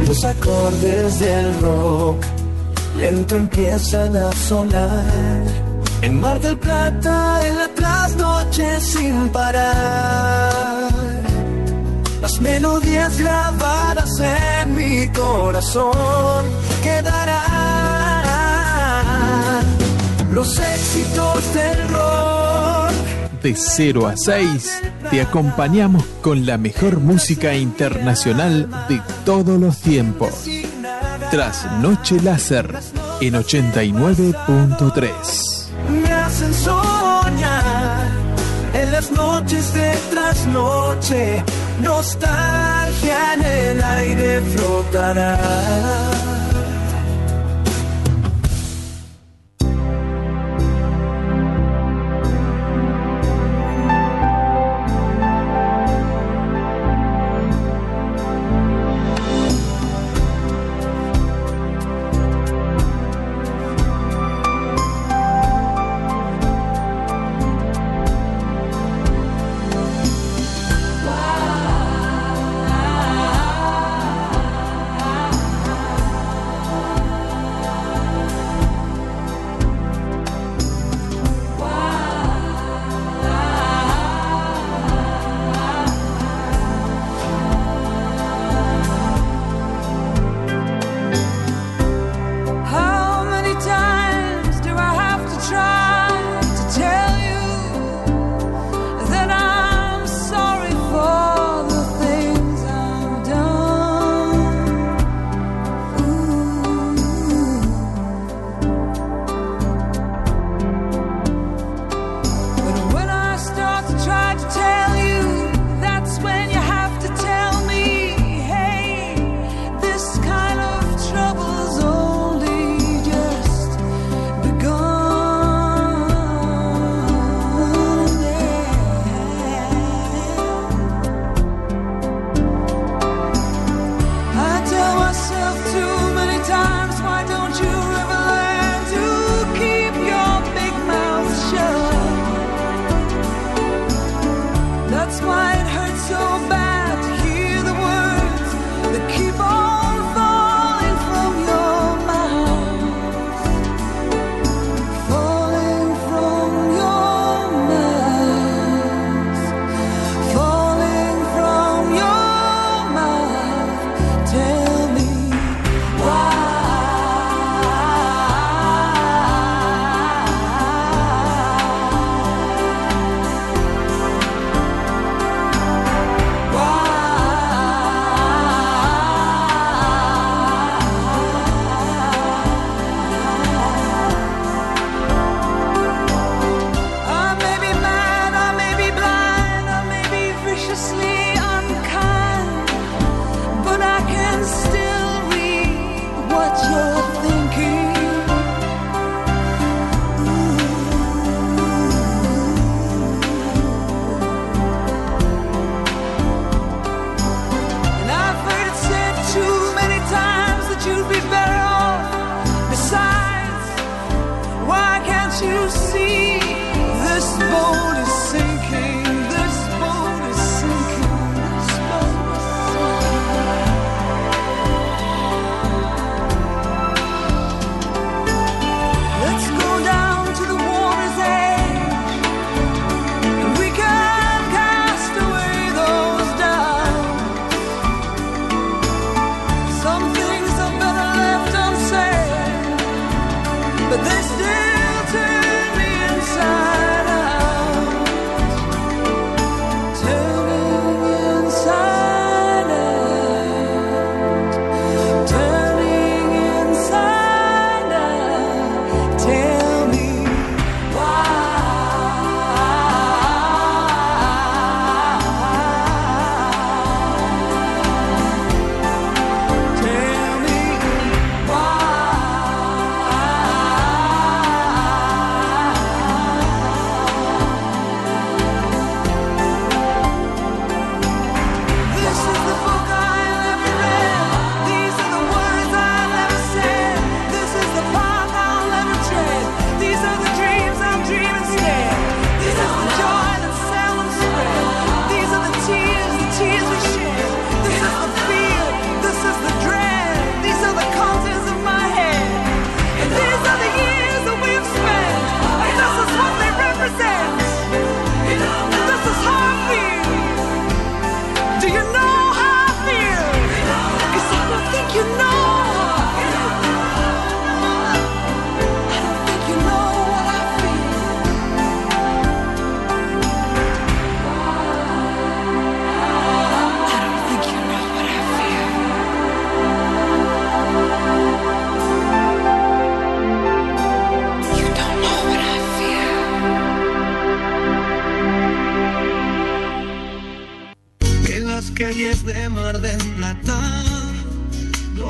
Los acordes del rock lento empiezan a sonar. En Mar del Plata, en la trasnoche sin parar. Las melodías grabadas en mi corazón quedarán. Los éxitos del rock. De 0 a 6 te acompañamos con la mejor música internacional de todos los tiempos. Trasnoche Láser en 89.3. Me hacen soñar en las noches de trasnoche. Nostalgia en el aire flotará.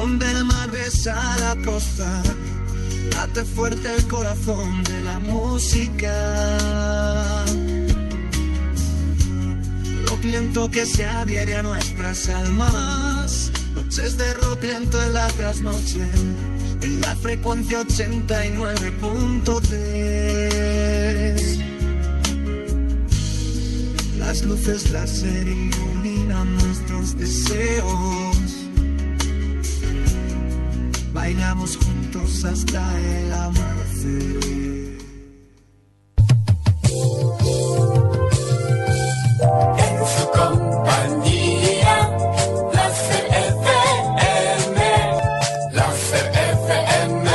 donde el mar besa la costa, late fuerte el corazón de la música. Rock lento que se adhiere a nuestras almas, noches de rock lento en la trasnoche, en la frecuencia 89.3. Las luces láser iluminan nuestros deseos, bailamos juntos hasta el amanecer. En su compañía, Láser FM, Láser FM.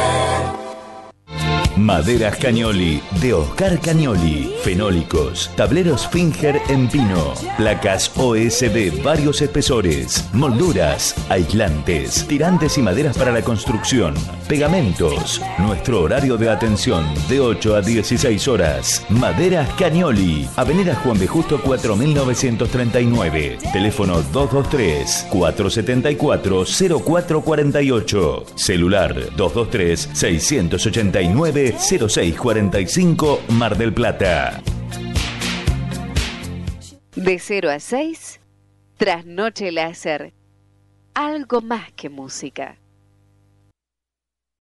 Maderas Cagnoli, de Oscar Cagnoli. Fenólicos, tableros Finger en pino, placas OSB varios espesores, molduras, aislantes, tirantes y maderas para la construcción, pegamentos. Nuestro horario de atención de 8 a 16 horas. Maderas Cagnoli, Avenida Juan B. Justo 4939. Teléfono 223-474-0448. Celular 223-689-0645, Mar del Plata. De 0 a 6, Trasnoche Láser. Algo más que música.